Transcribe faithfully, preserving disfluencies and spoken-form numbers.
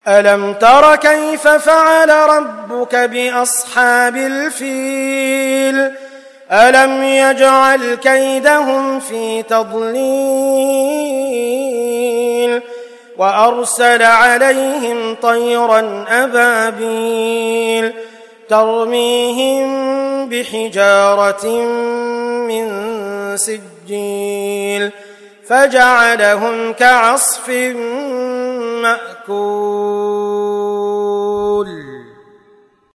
ألم تر كيف فعل ربك بأصحاب الفيل ألم يجعل كيدهم في تضليل وأرسل عليهم طيرا أبابيل ترميهم بحجارة من سجيل فجعلهم كعصف مأكول.